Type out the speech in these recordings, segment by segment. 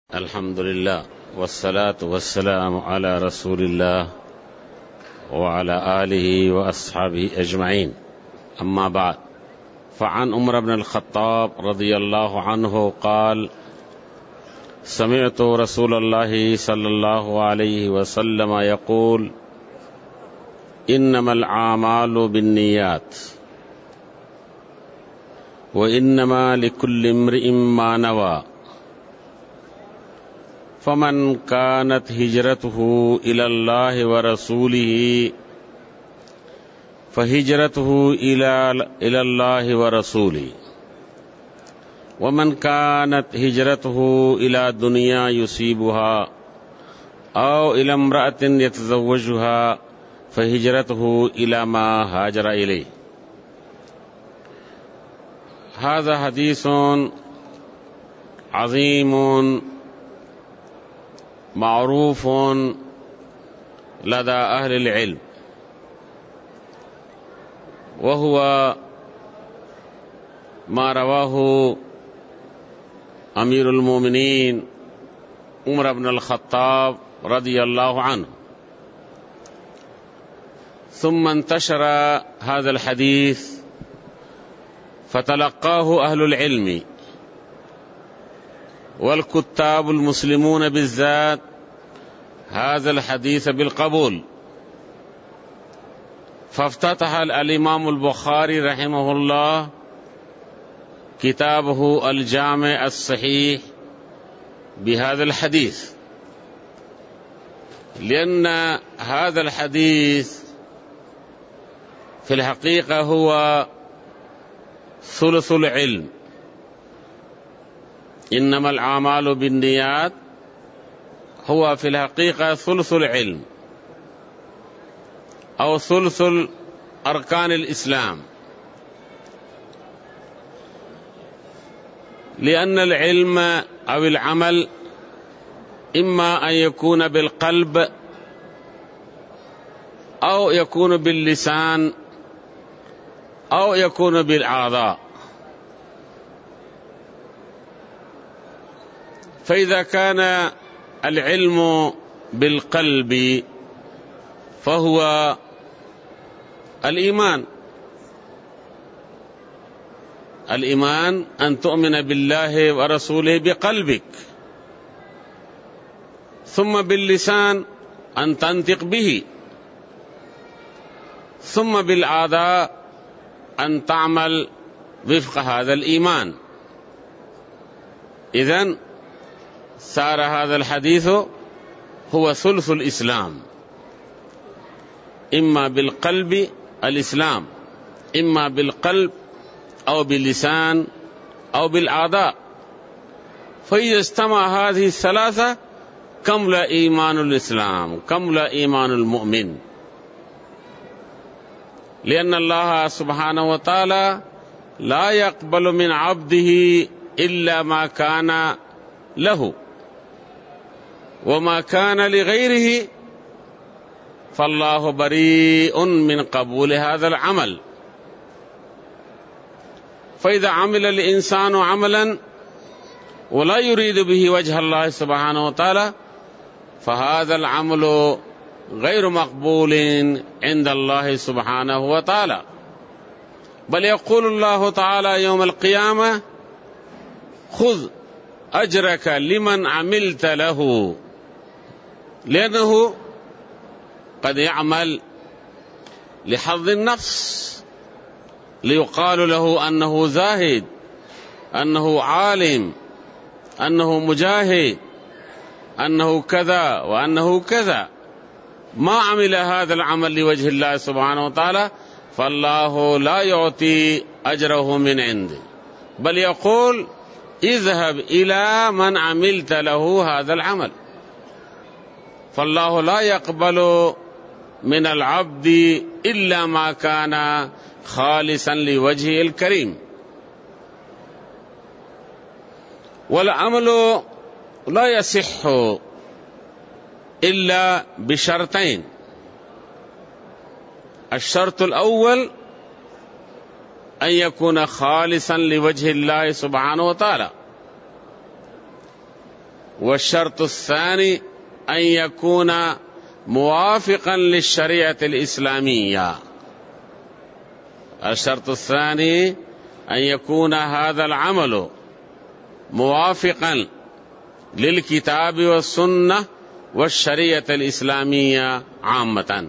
अल्हम्दुलिल्लाह वस्सलातु वस्सलामु अला रसूलिल्लाह व अला आलिहि व अस्हाबिहि अजमईन। अम्मा बाद, फ़अन उमर इब्न अल-ख़त्ताब रज़ियल्लाहु अन्हु क़ाल समिअतु रसूलल्लाहि सल्लल्लाहु अलैहि वसल्लम यक़ूल इन्नमल आमालु बिन्नियात व इन्नमा लिकुल्लि इम्रिइन मा नवा फमन कानत हिजरतुहु इलल्लाहि व रसूलिहि फहिजरतुहु इलल्लाहि व रसूलिहि वमन कानत हिजरतुहु इला दुनिया युसीबुहा औ इला इम्रअतिन यतज़व्वजुहा फहिजरतुहु इला मा हाजरा इलैहि। हाज़ा हदीसुन अज़ीमुन मारूफुन लदा अहलिल इल्म व हुवा मा रवाहु अमीरुल मोमिनीन उमर इब्न अल-ख़त्ताब रज़ियल्लाहु अन्हु। सुम्मा इंतशर हाज़ल हदीस फ़तलक़्क़ाहु अहलुल इल्मी वल कुत्ताबुल मुस्लिमून बिज़्ज़ात हाज़ल हदीस बिलक़बूल। फ़फ्ततह अल इमामुल बुख़ारी रहिमहुल्लाह किताबहु अल जामे अस-सहीह बिहाज़ल हदीस लिअन्न हाज़ल हदीस फ़िल हक़ीक़ा हुवा सुलुसुल इल्म। इन्नमल आमालु बिन्नियात हुवा फ़िल हक़ीक़ा सुलुसुल इल्म औ सुलुसुल अरकानिल इस्लाम लिअन्नल इल्म अविल अमल इम्मा अन यकून बिलक़ल्ब औ यकून बिल्लिसान औ यकून बिलआज़ा। फ़इज़ा कान अल-इल्म बिलक़ल्ब फ़हुवा अल-ईमान। अल-ईमान अन तुअमिन बिल्लाहि व रसूलिहि बिक़ल्बिक सुम्मा बिल्लिसान अन तंतिक़ बिही सुम्मा बिलआज़ा अन तअमल विफ़क़ हाज़ल ईमान। इज़न सार हाज़ल हदीस हुवा सुलुसुल इस्लाम इम्मा बिलक़ल्ब अल इस्लाम इम्मा बिलक़ल्ब औ बिल्लिसान औ बिलआज़ा फ़इज़ा इज्तमा हाज़िहि सलासा कमुला ईमानुल इस्लाम कमुला ईमानुल मुअमिन। लिअन्न अल्लाह सुब्हानहु व तआला ला यक़बलु मिन अब्दिही इल्ला मा काना लहु व मा काना लिग़ैरिही फ़ल्लाहु बरीउन मिन क़बूल हाज़ल अमल। फ़इज़ा अमिल अल इंसानु अमलन व ला युरीदु बिही वजह अल्लाह सुब्हानहु व तआला फ़हाज़ल अमलु गैर मक़बूलिन इंद अल्लाह सुब्हानहु व तआला। बल यक़ूलु अल्लाहु तआला यौमल क़ियामह ख़ुज़ अजरक लिमन अमिलत लहु लिअन्नहु क़द यअमल लिहज़्ज़ि नफ्स लियुक़ाल लहु अन्नहु ज़ाहिद अन्नहु आलिम अन्नहु मुजाहिद अन्नहु कज़ा व अन्नहु कज़ा मा अमिल हाज़ल अमल लिवजहि अल्लाह सुब्हानहु व तआला फ़ल्लाहु ला युअती अजरहु मिन इंदिही बल यक़ूल इज़हब इला मन अमिलत लहु हाज़ल अमल फ़ल्लाहु ला यक़बलु मिनल अब्दी इल्ला मा काना खालिसन लिवजहिल करीम। वल अमलु ला यसिह्हु इल्ला बिशर्तैन। अश-शर्तुल अव्वल अन यकून खालिसन लिवजहिल्लाह सुब्हानहु व तआला والشرط الثاني أن يكون موافقا للشريعة الإسلامية. الشرط الثاني أن يكون هذا العمل موافقا للكتاب والسنة والشريعة الإسلامية عامة،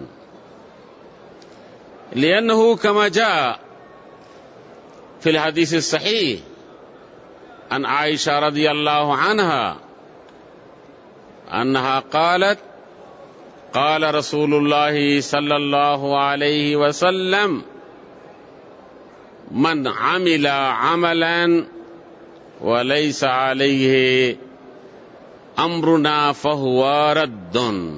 لأنه كما جاء في الحديث الصحيح عن عائشة رضي الله عنها أنها قالت: قال رسول الله صلى الله عليه وسلم: من عمل عملا وليس عليه أمرنا فهو رد.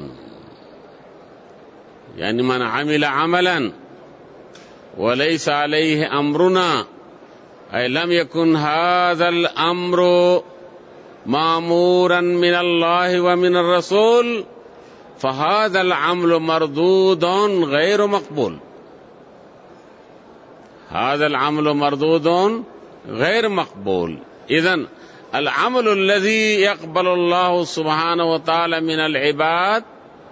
يعني من عمل عملا وليس عليه أمرنا، أي لم يكن هذا الأمر مأمورا من الله ومن الرسول، فهذا العمل مردود غير مقبول. هذا العمل مردود غير مقبول. إذن العمل الذي يقبل الله سبحانه وتعالى من العباد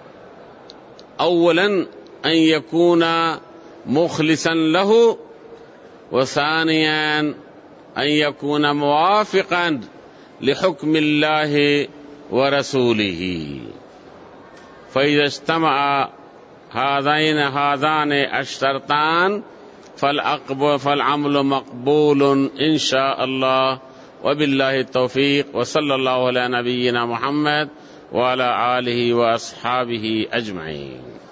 أولا أن يكون مخلصا له، وثانيا أن يكون موافقا لحكم الله ورسوله. فإذا اجتمع هذان الشرطان فالعمل مقبول إن شاء الله، وبالله التوفيق، وصلى الله على نبينا محمد وعلى آله وأصحابه أجمعين.